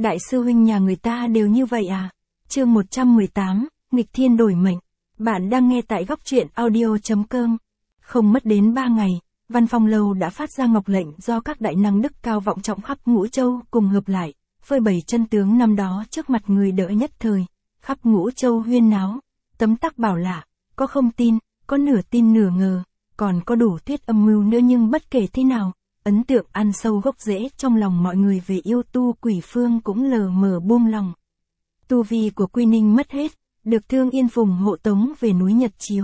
Đại sư huynh nhà người ta đều như vậy à? Chương 118, nghịch thiên đổi mệnh. Bạn đang nghe tại góc truyện audio.com. Không mất đến 3 ngày, Văn Phong Lâu đã phát ra ngọc lệnh do các đại năng đức cao vọng trọng khắp Ngũ Châu cùng hợp lại, phơi bày chân tướng năm đó trước mặt người đỡ nhất thời. Khắp Ngũ Châu huyên náo, tấm tắc bảo lạ, có không tin, có nửa tin nửa ngờ, còn có đủ thuyết âm mưu nữa, nhưng bất kể thế nào, ấn tượng ăn sâu gốc rễ trong lòng mọi người về yêu tu Quỷ Phương cũng lờ mờ buông lòng. Tu vi của Quy Ninh mất hết, được Thương Yên Phùng hộ tống về núi Nhật Chiếu.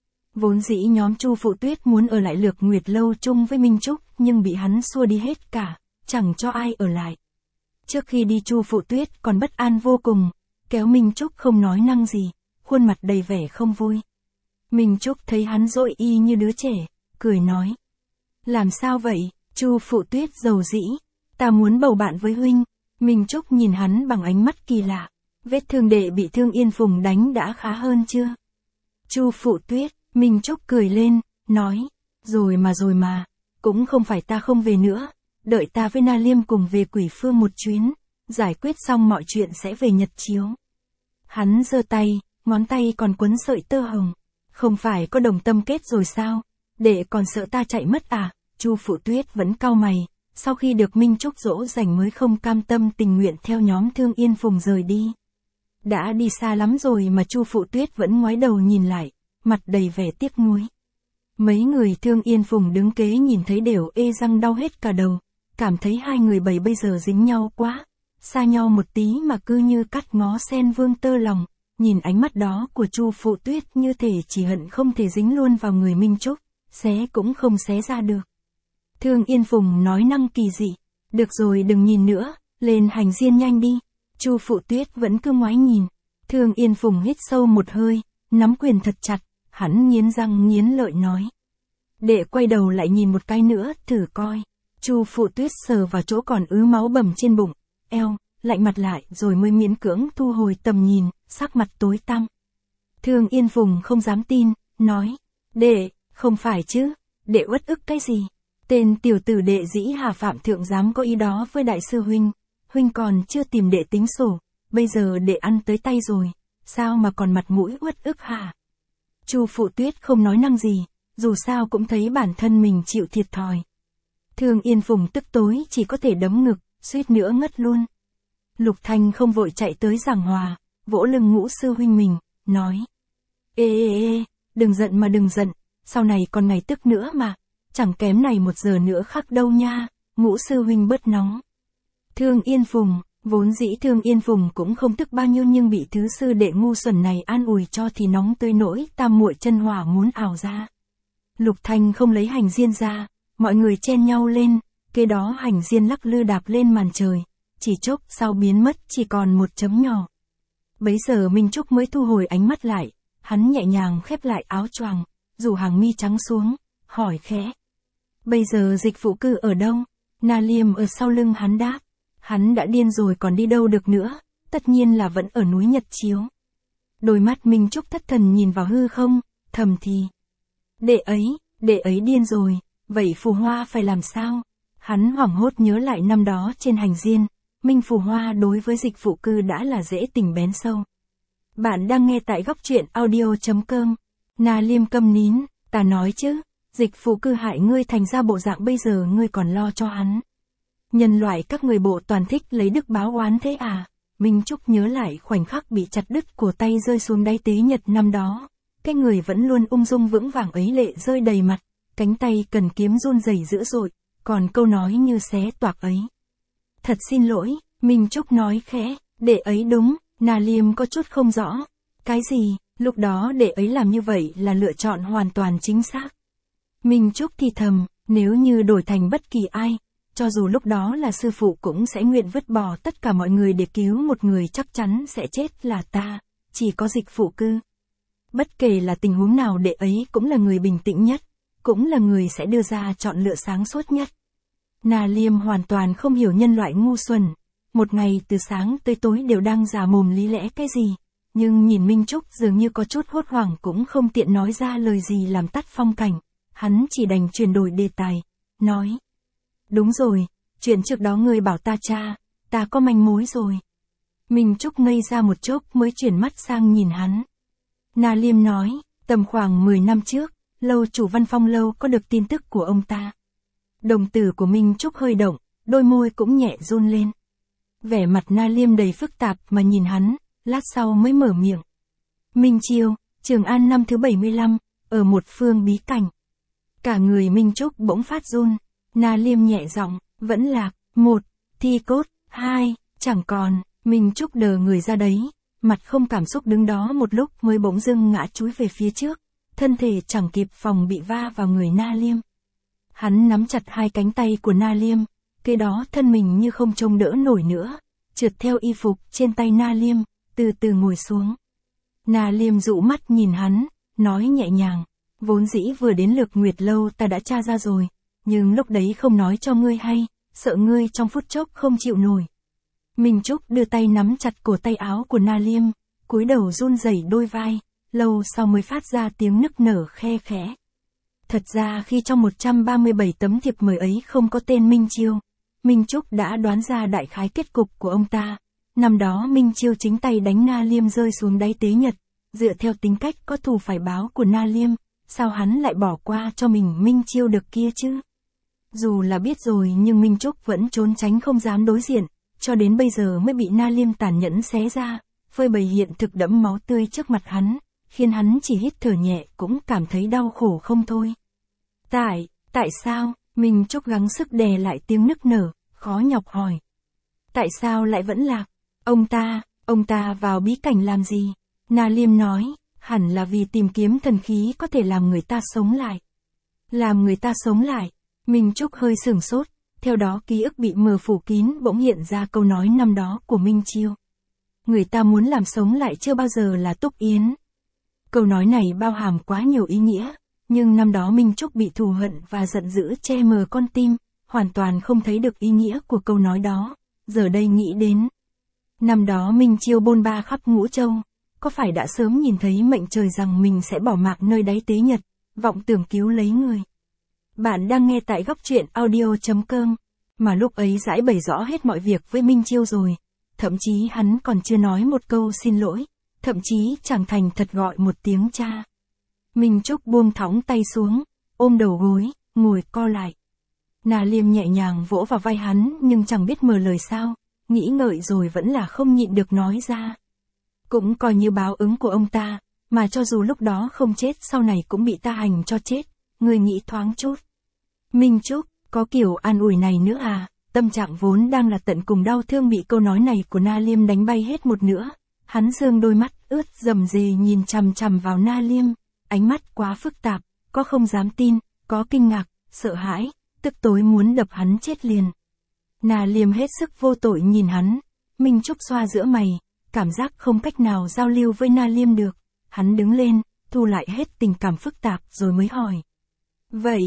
Vốn dĩ nhóm Chu Phụ Tuyết muốn ở lại Lược Nguyệt Lâu chung với Minh Trúc, nhưng bị hắn xua đi hết cả, chẳng cho ai ở lại. Trước khi đi Chu Phụ Tuyết còn bất an vô cùng, kéo Minh Trúc không nói năng gì, khuôn mặt đầy vẻ không vui. Minh Trúc thấy hắn dỗi y như đứa trẻ, cười nói: "Làm sao vậy?" Chu Phụ Tuyết dầu dĩ: "Ta muốn bầu bạn với huynh." Minh Trúc nhìn hắn bằng ánh mắt kỳ lạ: "Vết thương đệ bị Thương Yên Phùng đánh đã khá hơn chưa?" Chu Phụ Tuyết, Minh Trúc cười lên, nói: rồi mà, cũng không phải ta không về nữa, đợi ta với Na Liêm cùng về Quỷ Phương một chuyến, giải quyết xong mọi chuyện sẽ về Nhật Chiếu. Hắn giơ tay, ngón tay còn quấn sợi tơ hồng. "Không phải có đồng tâm kết rồi sao? Đệ còn sợ ta chạy mất à?" Chu Phụ Tuyết vẫn cau mày, sau khi được Minh Trúc dỗ dành mới không cam tâm tình nguyện theo nhóm Thương Yên Phùng rời đi. Đã đi xa lắm rồi mà Chu Phụ Tuyết vẫn ngoái đầu nhìn lại, mặt đầy vẻ tiếc nuối. Mấy người Thương Yên Phùng đứng kế nhìn thấy đều ê răng đau hết cả đầu, cảm thấy hai người bầy bây giờ dính nhau quá, xa nhau một tí mà cứ như cắt ngó sen vương tơ lòng. Nhìn ánh mắt đó của Chu Phụ Tuyết như thể chỉ hận không thể dính luôn vào người Minh Trúc, xé cũng không xé ra được. Thương Yên Phùng nói năng kỳ dị: "Được rồi, đừng nhìn nữa, lên hành diên nhanh đi." Chu Phụ Tuyết vẫn cứ ngoái nhìn. Thương Yên Phùng hít sâu một hơi, nắm quyền thật chặt, hắn nghiến răng nghiến lợi nói: "Đệ quay đầu lại nhìn một cái nữa, thử coi." Chu Phụ Tuyết sờ vào chỗ còn ứ máu bầm trên bụng, eo, lạnh mặt lại rồi mới miễn cưỡng thu hồi tầm nhìn, sắc mặt tối tăm. Thương Yên Phùng không dám tin, nói: "Đệ, không phải chứ, đệ uất ức cái gì? Tên tiểu tử đệ dĩ Hà Phạm Thượng dám có ý đó với đại sư huynh, huynh còn chưa tìm đệ tính sổ, bây giờ đệ ăn tới tay rồi, sao mà còn mặt mũi uất ức hả?" Chu Phụ Tuyết không nói năng gì, dù sao cũng thấy bản thân mình chịu thiệt thòi. Thương Yên Phùng tức tối chỉ có thể đấm ngực, suýt nữa ngất luôn. Lục Thanh không vội chạy tới giảng hòa, vỗ lưng Ngũ sư huynh mình, nói: Ê, đừng giận mà đừng giận, sau này còn ngày tức nữa mà, chẳng kém này 1 giờ nữa khắc đâu nha." Ngũ sư huynh bớt nóng. Thương Yên Phùng, vốn dĩ Thương Yên Phùng cũng không tức bao nhiêu, nhưng bị thứ sư đệ ngu xuẩn này an ủi cho thì nóng tới nỗi tam muội chân hỏa muốn ảo ra. Lục Thanh không lấy hành diên ra, mọi người chen nhau lên, kế đó hành diên lắc lư đạp lên màn trời, chỉ chốc sau biến mất chỉ còn một chấm nhỏ. Bấy giờ Minh Trúc mới thu hồi ánh mắt lại, hắn nhẹ nhàng khép lại áo choàng, rủ hàng mi trắng xuống, hỏi khẽ: "Bây giờ Dịch Phụ Cư ở đâu?" Na Liêm ở sau lưng hắn đáp: "Hắn đã điên rồi còn đi đâu được nữa, tất nhiên là vẫn ở núi Nhật Chiếu." Đôi mắt Minh Trúc thất thần nhìn vào hư không, thầm thì: Đệ ấy điên rồi, vậy Phù Hoa phải làm sao?" Hắn hoảng hốt nhớ lại năm đó trên hành diên, Minh Phù Hoa đối với Dịch Phụ Cư đã là dễ tình bén sâu. Bạn đang nghe tại góc truyện audio.com. Na Liêm câm nín: "Ta nói chứ, Dịch Phụ Cư hại ngươi thành ra bộ dạng bây giờ ngươi còn lo cho hắn. Nhân loại các người bộ toàn thích lấy đức báo oán thế à?" Minh Trúc nhớ lại khoảnh khắc bị chặt đứt cổ tay rơi xuống đáy tế nhật năm đó, cái người vẫn luôn ung dung vững vàng ấy lệ rơi đầy mặt, cánh tay cần kiếm run rẩy dữ dội, còn câu nói như xé toạc ấy. "Thật xin lỗi," Minh Trúc nói khẽ, "đệ ấy đúng." Na Liêm có chút không rõ. "Cái gì?" "Lúc đó đệ ấy làm như vậy là lựa chọn hoàn toàn chính xác." Minh Trúc thì thầm, nếu như đổi thành bất kỳ ai, cho dù lúc đó là sư phụ cũng sẽ nguyện vứt bỏ tất cả mọi người để cứu một người chắc chắn sẽ chết là ta, chỉ có Dịch Phụ Cư. Bất kể là tình huống nào đệ ấy cũng là người bình tĩnh nhất, cũng là người sẽ đưa ra chọn lựa sáng suốt nhất. Na Liêm hoàn toàn không hiểu nhân loại ngu xuẩn, một ngày từ sáng tới tối đều đang giả mồm lý lẽ cái gì, nhưng nhìn Minh Trúc dường như có chút hốt hoảng cũng không tiện nói ra lời gì làm tắt phong cảnh, hắn chỉ đành chuyển đổi đề tài, nói: "Đúng rồi, chuyện trước đó ngươi bảo ta tra, ta có manh mối rồi. Minh Trúc ngây ra một chốc mới chuyển mắt sang nhìn hắn. Na Liêm nói, tầm khoảng 10 năm trước, lâu chủ Văn Phong lâu có được tin tức của ông ta. Đồng tử của Minh Trúc hơi động, đôi môi cũng nhẹ run lên. Vẻ mặt Na Liêm đầy phức tạp mà nhìn hắn, lát sau mới mở miệng. Minh Chiêu, Trường An năm thứ 75, ở một phương bí cảnh. Cả người Minh Trúc bỗng phát run. Na Liêm nhẹ giọng, vẫn lạc, 1, thi cốt, 2, chẳng còn. Minh Trúc đờ người ra đấy, mặt không cảm xúc đứng đó một lúc mới bỗng dưng ngã chúi về phía trước, thân thể chẳng kịp phòng bị va vào người Na Liêm. Hắn nắm chặt hai cánh tay của Na Liêm, kế đó thân mình như không trông đỡ nổi nữa, trượt theo y phục trên tay Na Liêm, từ từ ngồi xuống. Na Liêm dụ mắt nhìn hắn, nói nhẹ nhàng, vốn dĩ vừa đến Lược Nguyệt lâu ta đã tra ra rồi, nhưng lúc đấy không nói cho ngươi hay, sợ ngươi trong phút chốc không chịu nổi. Minh Trúc đưa tay nắm chặt cổ tay áo của Na Liêm, cúi đầu run rẩy đôi vai, lâu sau mới phát ra tiếng nức nở khe khẽ. Thật ra khi trong 137 tấm thiệp mời ấy không có tên Minh Chiêu, Minh Trúc đã đoán ra đại khái kết cục của ông ta. Năm đó Minh Chiêu chính tay đánh Na Liêm rơi xuống đáy tế nhật, dựa theo tính cách có thù phải báo của Na Liêm, sao hắn lại bỏ qua cho mình Minh Chiêu được kia chứ? Dù là biết rồi nhưng Minh Trúc vẫn trốn tránh không dám đối diện, cho đến bây giờ mới bị Na Liêm tàn nhẫn xé ra, phơi bày hiện thực đẫm máu tươi trước mặt hắn, khiến hắn chỉ hít thở nhẹ cũng cảm thấy đau khổ không thôi. Tại sao? Minh Trúc gắng sức đè lại tiếng nức nở, khó nhọc hỏi. Tại sao lại vẫn lạc? Ông ta vào bí cảnh làm gì? Na Liêm nói, hẳn là vì tìm kiếm thần khí có thể làm người ta sống lại. Làm người ta sống lại? Minh Trúc hơi sửng sốt, theo đó ký ức bị mờ phủ kín bỗng hiện ra câu nói năm đó của Minh Chiêu. Người ta muốn làm sống lại chưa bao giờ là Túc Yến. Câu nói này bao hàm quá nhiều ý nghĩa, nhưng năm đó Minh Trúc bị thù hận và giận dữ che mờ con tim, hoàn toàn không thấy được ý nghĩa của câu nói đó, giờ đây nghĩ đến. Năm đó Minh Chiêu bôn ba khắp Ngũ Châu, có phải đã sớm nhìn thấy mệnh trời rằng mình sẽ bỏ mạng nơi đáy tế nhật, vọng tưởng cứu lấy người. Bạn đang nghe tại góc truyện audio.com, mà lúc ấy giải bày rõ hết mọi việc với Minh Chiêu rồi, thậm chí hắn còn chưa nói một câu xin lỗi, thậm chí chẳng thành thật gọi một tiếng cha. Minh Trúc buông thõng tay xuống, ôm đầu gối, ngồi co lại. Na Liêm nhẹ nhàng vỗ vào vai hắn nhưng chẳng biết mở lời sao, nghĩ ngợi rồi vẫn là không nhịn được nói ra. Cũng coi như báo ứng của ông ta, mà cho dù lúc đó không chết sau này cũng bị ta hành cho chết, người nghĩ thoáng chút. Minh Trúc, có kiểu an ủi này nữa à? Tâm trạng vốn đang là tận cùng đau thương bị câu nói này của Na Liêm đánh bay hết một nữa. Hắn dương đôi mắt ướt rầm rề nhìn chằm chằm vào Na Liêm, ánh mắt quá phức tạp, có không dám tin, có kinh ngạc, sợ hãi, tức tối muốn đập hắn chết liền. Na Liêm hết sức vô tội nhìn hắn, Minh Trúc xoa giữa mày, cảm giác không cách nào giao lưu với Na Liêm được. Hắn đứng lên, thu lại hết tình cảm phức tạp rồi mới hỏi. Vậy,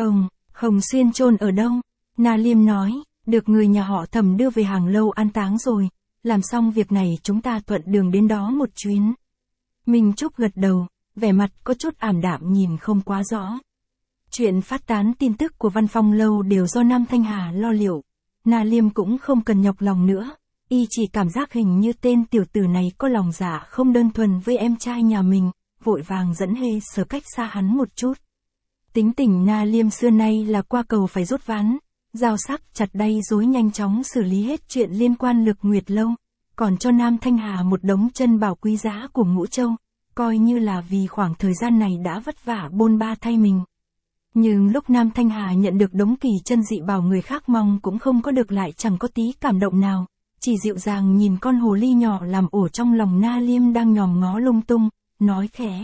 Hồng Xuyên chôn ở đâu? Na Liêm nói, được người nhà họ Thẩm đưa về Hàng Lâu an táng rồi, làm xong việc này chúng ta thuận đường đến đó một chuyến. Minh Trúc gật đầu, vẻ mặt có chút ảm đạm nhìn không quá rõ. Chuyện phát tán tin tức của Văn Phong lâu đều do Nam Thanh Hà lo liệu. Na Liêm cũng không cần nhọc lòng nữa, y chỉ cảm giác hình như tên tiểu tử này có lòng dạ không đơn thuần với em trai nhà mình, vội vàng dẫn Hề Sở cách xa hắn một chút. Tính tình Na Liêm xưa nay là qua cầu phải rút ván, dao sắc chặt đay dối nhanh chóng xử lý hết chuyện liên quan Lược Nguyệt lâu, còn cho Nam Thanh Hà một đống chân bảo quý giá của Ngũ Châu, coi như là vì khoảng thời gian này đã vất vả bôn ba thay mình. Nhưng lúc Nam Thanh Hà nhận được đống kỳ chân dị bảo người khác mong cũng không có được lại chẳng có tí cảm động nào, chỉ dịu dàng nhìn con hồ ly nhỏ làm ổ trong lòng Na Liêm đang nhòm ngó lung tung, nói khẽ.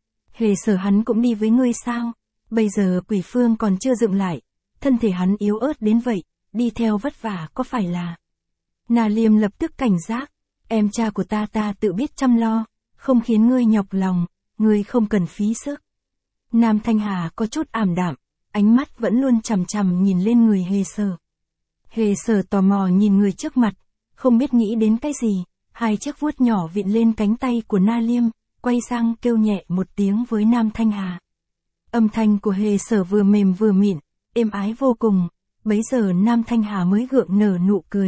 Hề Sở hắn cũng đi với ngươi sao? Bây giờ Quỷ Phương còn chưa dựng lại, thân thể hắn yếu ớt đến vậy, đi theo vất vả có phải là... Na Liêm lập tức cảnh giác, em cha của ta tự biết chăm lo, không khiến ngươi nhọc lòng, ngươi không cần phí sức. Nam Thanh Hà có chút ảm đạm, ánh mắt vẫn luôn chằm chằm nhìn lên người Hề Sở. Hề Sở tò mò nhìn người trước mặt, không biết nghĩ đến cái gì, hai chiếc vuốt nhỏ vịn lên cánh tay của Na Liêm, quay sang kêu nhẹ một tiếng với Nam Thanh Hà. Âm thanh của Hề Sở vừa mềm vừa mịn, êm ái vô cùng, bấy giờ Nam Thanh Hà mới gượng nở nụ cười,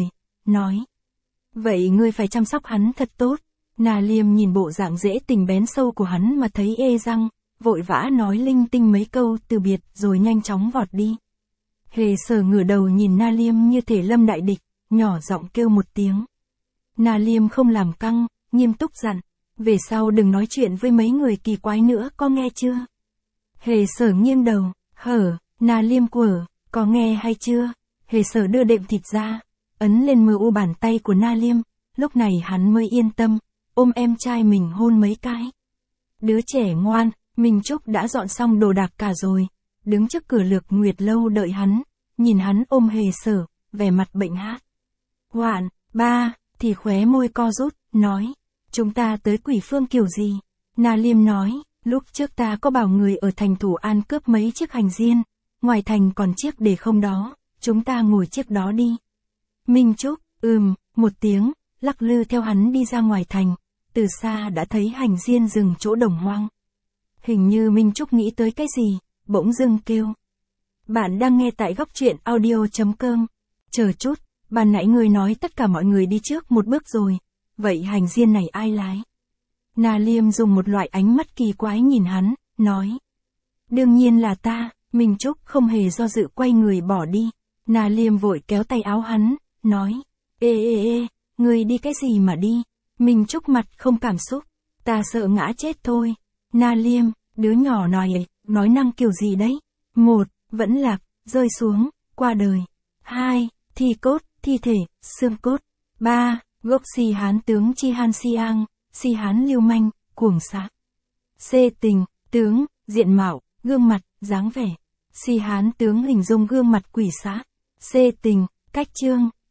nói. Vậy ngươi phải chăm sóc hắn thật tốt. Na Liêm nhìn bộ dạng dễ tình bén sâu của hắn mà thấy ê răng, vội vã nói linh tinh mấy câu từ biệt rồi nhanh chóng vọt đi. Hề Sở ngửa đầu nhìn Na Liêm như thể lâm đại địch, nhỏ giọng kêu một tiếng. Na Liêm không làm căng, nghiêm túc dặn, về sau đừng nói chuyện với mấy người kỳ quái nữa, có nghe chưa? Hề Sở nghiêng đầu, Na Liêm quở, có nghe hay chưa? Hề Sở đưa đệm thịt ra, ấn lên mờ u bàn tay của Na Liêm, lúc này hắn mới yên tâm, ôm em trai mình hôn mấy cái. Đứa trẻ ngoan, Minh Trúc đã dọn xong đồ đạc cả rồi, đứng trước cửa Lược Nguyệt lâu đợi hắn, nhìn hắn ôm Hề Sở, vẻ mặt bệnh hát. Hoạn, ba, thì khóe môi co rút, nói, chúng ta tới Quỷ Phương kiểu gì? Na Liêm nói, lúc trước ta có bảo người ở thành Thủ An cướp mấy chiếc hành diên, ngoài thành còn chiếc để không đó, chúng ta ngồi chiếc đó đi. Minh Trúc, một tiếng, lắc lư theo hắn đi ra ngoài thành, từ xa đã thấy hành diên dừng chỗ đồng hoang. Hình như Minh Trúc nghĩ tới cái gì, bỗng dưng kêu. Bạn đang nghe tại góc truyện audio.com. Chờ chút, ban nãy người nói tất cả mọi người đi trước một bước rồi, vậy hành diên này ai lái? Na Liêm dùng một loại ánh mắt kỳ quái nhìn hắn, nói. Đương nhiên là ta. Minh Trúc không hề do dự quay người bỏ đi. Na Liêm vội kéo tay áo hắn, nói. Ê, người đi cái gì mà đi? Minh Trúc mặt không cảm xúc. Ta sợ ngã chết thôi. Na Liêm, đứa nhỏ nói năng kiểu gì đấy? 1. Vẫn lạc, rơi xuống, qua đời. 2. Thi cốt, thi thể, xương cốt. 3. Gốc Si Hán tướng Chi Han Siang, Si Hán lưu manh, cuồng sát. C. Tình, tướng, diện mạo, gương mặt, dáng vẻ. Si Hán tướng hình dung gương mặt quỷ sát. C. Tình, cách chương.